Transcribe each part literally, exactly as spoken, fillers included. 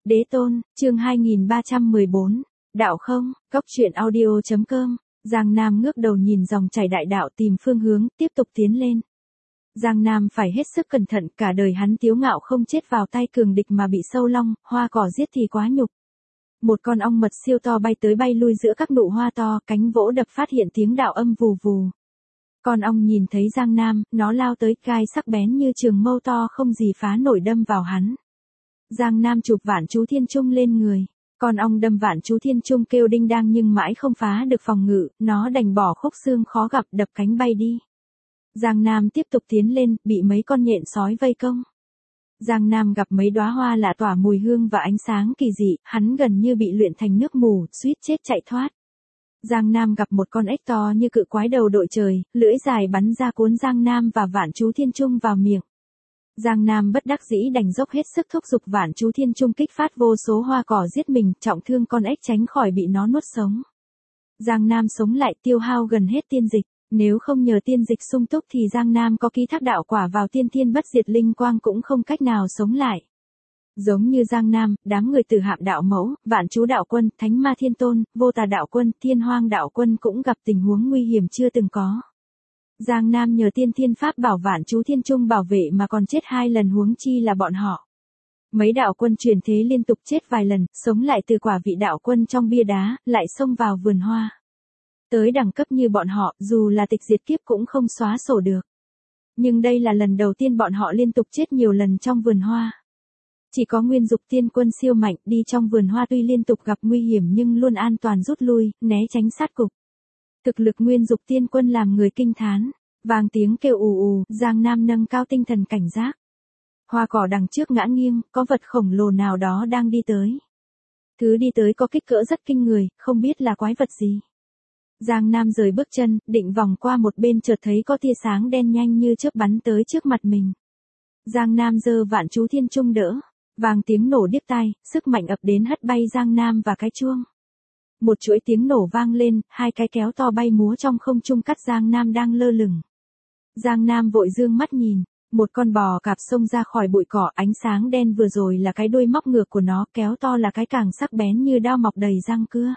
Đế tôn, chương hai nghìn ba trăm mười bốn, đạo không, cốc truyện audio chấm com, Giang Nam ngước đầu nhìn dòng chảy đại đạo tìm phương hướng, tiếp tục tiến lên. Giang Nam phải hết sức cẩn thận, cả đời hắn kiêu ngạo không chết vào tay cường địch mà bị sâu long, hoa cỏ giết thì quá nhục. Một con ong mật siêu to bay tới bay lui giữa các nụ hoa to, cánh vỗ đập phát hiện tiếng đạo âm vù vù. Con ong nhìn thấy Giang Nam, nó lao tới, gai sắc bén như trường mâu to không gì phá nổi đâm vào hắn. Giang Nam chụp Vạn Chú Thiên Trung lên người. Con ong đâm Vạn Chú Thiên Trung kêu đinh đang nhưng mãi không phá được phòng ngự, nó đành bỏ khúc xương khó gặp đập cánh bay đi. Giang Nam tiếp tục tiến lên, bị mấy con nhện sói vây công. Giang Nam gặp mấy đóa hoa lạ tỏa mùi hương và ánh sáng kỳ dị, hắn gần như bị luyện thành nước mù, suýt chết chạy thoát. Giang Nam gặp một con ếch to như cự quái đầu đội trời, lưỡi dài bắn ra cuốn Giang Nam và Vạn Chú Thiên Trung vào miệng. Giang Nam bất đắc dĩ đành dốc hết sức thúc giục Vạn Chú Thiên Trung kích phát vô số hoa cỏ giết mình, trọng thương con ếch tránh khỏi bị nó nuốt sống. Giang Nam sống lại tiêu hao gần hết tiên dịch, nếu không nhờ tiên dịch sung túc thì Giang Nam có ký thác đạo quả vào tiên thiên bất diệt linh quang cũng không cách nào sống lại. Giống như Giang Nam, đám người Tử Hạm đạo mẫu, Vạn Chú đạo quân, Thánh Ma Thiên Tôn, Vô Tà đạo quân, Thiên Hoang đạo quân cũng gặp tình huống nguy hiểm chưa từng có. Giang Nam nhờ tiên thiên pháp bảo Vạn Chú Thiên Trung bảo vệ mà còn chết hai lần, huống chi là bọn họ. Mấy đạo quân truyền thế liên tục chết vài lần, sống lại từ quả vị đạo quân trong bia đá, lại xông vào vườn hoa. Tới đẳng cấp như bọn họ, dù là tịch diệt kiếp cũng không xóa sổ được. Nhưng đây là lần đầu tiên bọn họ liên tục chết nhiều lần trong vườn hoa. Chỉ có Nguyên Dục Tiên Quân siêu mạnh đi trong vườn hoa tuy liên tục gặp nguy hiểm nhưng luôn an toàn rút lui, né tránh sát cục. Thực lực Nguyên Dục Tiên Quân làm người kinh thán, vang tiếng kêu ù ù, Giang Nam nâng cao tinh thần cảnh giác. Hoa cỏ đằng trước ngã nghiêng, có vật khổng lồ nào đó đang đi tới. Thứ đi tới có kích cỡ rất kinh người, không biết là quái vật gì. Giang Nam rời bước chân, định vòng qua một bên chợt thấy có tia sáng đen nhanh như chớp bắn tới trước mặt mình. Giang Nam giơ Vạn Chú Thiên Trung đỡ, vang tiếng nổ điếc tai, sức mạnh ập đến hất bay Giang Nam và cái chuông. Một chuỗi tiếng nổ vang lên, hai cái kéo to bay múa trong không trung cắt Giang Nam đang lơ lửng. Giang Nam vội dương mắt nhìn, một con bò cạp xông ra khỏi bụi cỏ, ánh sáng đen vừa rồi là cái đuôi móc ngược của nó, kéo to là cái càng sắc bén như đao mọc đầy răng cưa.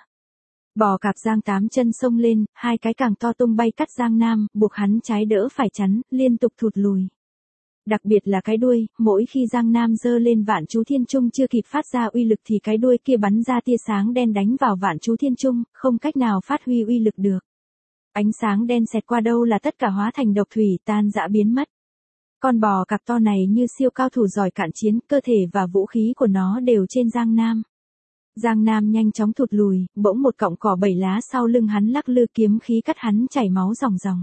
Bò cạp giang tám chân xông lên, hai cái càng to tung bay cắt Giang Nam, buộc hắn trái đỡ phải chắn, liên tục thụt lùi. Đặc biệt là cái đuôi, mỗi khi Giang Nam giơ lên Vạn Chú Thiên Trung chưa kịp phát ra uy lực thì cái đuôi kia bắn ra tia sáng đen đánh vào Vạn Chú Thiên Trung, không cách nào phát huy uy lực được. Ánh sáng đen xẹt qua đâu là tất cả hóa thành độc thủy, tan rã biến mất. Con bò cạp to này như siêu cao thủ giỏi cận chiến, cơ thể và vũ khí của nó đều trên Giang Nam. Giang Nam nhanh chóng thụt lùi, bỗng một cọng cỏ bảy lá sau lưng hắn lắc lư, kiếm khí cắt hắn chảy máu ròng ròng.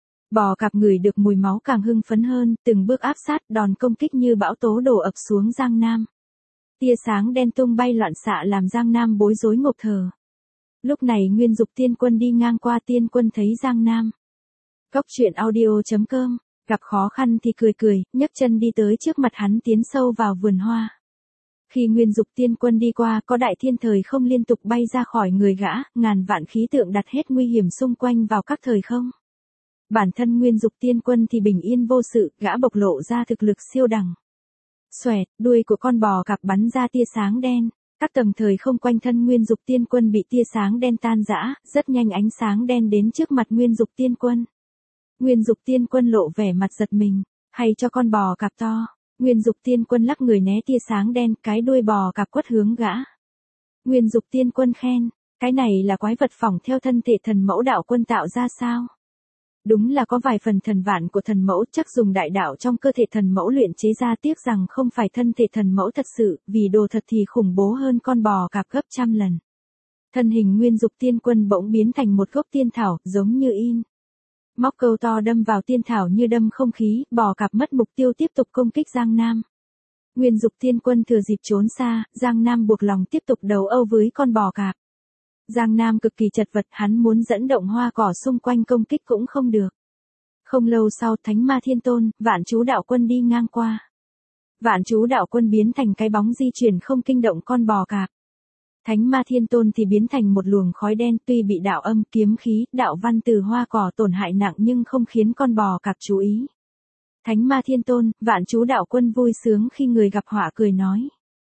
Bò cạp ngửi được mùi máu càng hưng phấn hơn, từng bước áp sát, đòn công kích như bão tố đổ ập xuống Giang Nam. Tia sáng đen tung bay loạn xạ làm Giang Nam bối rối ngộp thở. Lúc này Nguyên Dục Tiên Quân đi ngang qua, Tiên Quân thấy Giang Nam. Cốc truyện audio chấm com, gặp khó khăn thì cười cười, nhấc chân đi tới trước mặt hắn tiến sâu vào vườn hoa. Khi Nguyên Dục Tiên Quân đi qua, có đại thiên thời không liên tục bay ra khỏi người gã, ngàn vạn khí tượng đặt hết nguy hiểm xung quanh vào các thời không. Bản thân Nguyên Dục Tiên Quân thì bình yên vô sự, gã bộc lộ ra thực lực siêu đẳng. Xoẹt, đuôi của con bò cạp bắn ra tia sáng đen, các tầng thời không quanh thân Nguyên Dục Tiên Quân bị tia sáng đen tan rã, rất nhanh ánh sáng đen đến trước mặt Nguyên Dục Tiên Quân. Nguyên Dục Tiên Quân lộ vẻ mặt giật mình, hay cho con bò cạp to. Nguyên Dục Tiên Quân lắc người né tia sáng đen, cái đuôi bò cạp quất hướng gã. Nguyên Dục Tiên Quân khen, cái này là quái vật phỏng theo thân thể thần mẫu đạo quân tạo ra sao? Đúng là có vài phần thần vạn của thần mẫu, chắc dùng đại đạo trong cơ thể thần mẫu luyện chế ra, tiếc rằng không phải thân thể thần mẫu thật sự, vì đồ thật thì khủng bố hơn con bò cạp gấp trăm lần. Thân hình Nguyên Dục Tiên Quân bỗng biến thành một gốc tiên thảo, giống như in. Móc câu to đâm vào tiên thảo như đâm không khí, bò cạp mất mục tiêu tiếp tục công kích Giang Nam. Nguyên Dục Tiên Quân thừa dịp trốn xa, Giang Nam buộc lòng tiếp tục đấu âu với con bò cạp. Giang Nam cực kỳ chật vật, hắn muốn dẫn động hoa cỏ xung quanh công kích cũng không được. Không lâu sau, Thánh Ma Thiên Tôn, Vạn Chú đạo quân đi ngang qua. Vạn Chú đạo quân biến thành cái bóng di chuyển không kinh động con bò cạp. Thánh Ma Thiên Tôn thì biến thành một luồng khói đen, tuy bị đạo âm, kiếm khí, đạo văn từ hoa cỏ tổn hại nặng nhưng không khiến con bò cạp chú ý. Thánh Ma Thiên Tôn, Vạn Chú đạo quân vui sướng khi người gặp họa cười nói.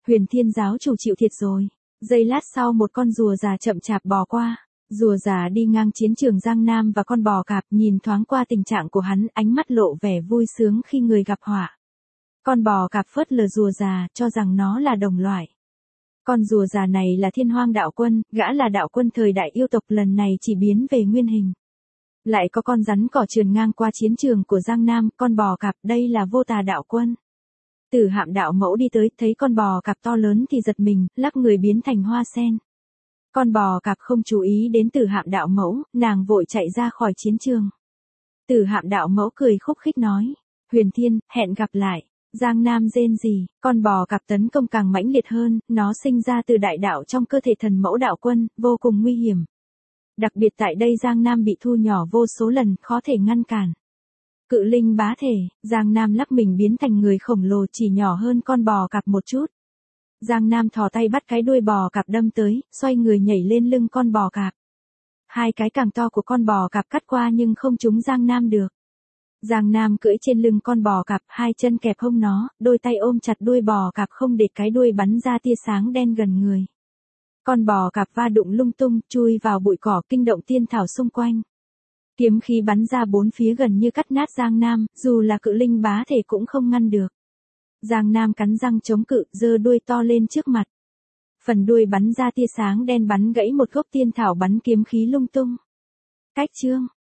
Huyền Thiên giáo chủ chịu thiệt rồi. Giây lát sau một con rùa già chậm chạp bò qua. Rùa già đi ngang chiến trường Giang Nam và con bò cạp nhìn thoáng qua tình trạng của hắn, ánh mắt lộ vẻ vui sướng khi người gặp họa. Con bò cạp phớt lờ rùa già, cho rằng nó là đồng loại. Con rùa già này là Thiên Hoang đạo quân, gã là đạo quân thời đại yêu tộc, lần này chỉ biến về nguyên hình. Lại có con rắn cỏ trườn ngang qua chiến trường của Giang Nam, con bò cạp, đây là Vô Tà đạo quân. Tử Hạm đạo mẫu đi tới, thấy con bò cạp to lớn thì giật mình, lắc người biến thành hoa sen. Con bò cạp không chú ý đến Tử Hạm đạo mẫu, nàng vội chạy ra khỏi chiến trường. Tử Hạm đạo mẫu cười khúc khích nói, Huyền Thiên, hẹn gặp lại. Giang Nam rên rỉ, con bò cạp tấn công càng mãnh liệt hơn, nó sinh ra từ đại đạo trong cơ thể thần mẫu đạo quân, vô cùng nguy hiểm. Đặc biệt tại đây Giang Nam bị thu nhỏ vô số lần, khó thể ngăn cản. Cự linh bá thể, Giang Nam lắc mình biến thành người khổng lồ chỉ nhỏ hơn con bò cạp một chút. Giang Nam thò tay bắt cái đuôi bò cạp đâm tới, xoay người nhảy lên lưng con bò cạp. Hai cái càng to của con bò cạp cắt qua nhưng không trúng Giang Nam được. Giang Nam cưỡi trên lưng con bò cạp, hai chân kẹp hông nó, đôi tay ôm chặt đuôi bò cạp không để cái đuôi bắn ra tia sáng đen gần người. Con bò cạp va đụng lung tung, chui vào bụi cỏ, kinh động tiên thảo xung quanh. Kiếm khí bắn ra bốn phía gần như cắt nát Giang Nam, dù là cự linh bá thể cũng không ngăn được. Giang Nam cắn răng chống cự, giơ đuôi to lên trước mặt. Phần đuôi bắn ra tia sáng đen bắn gãy một gốc tiên thảo, bắn kiếm khí lung tung. Cách chương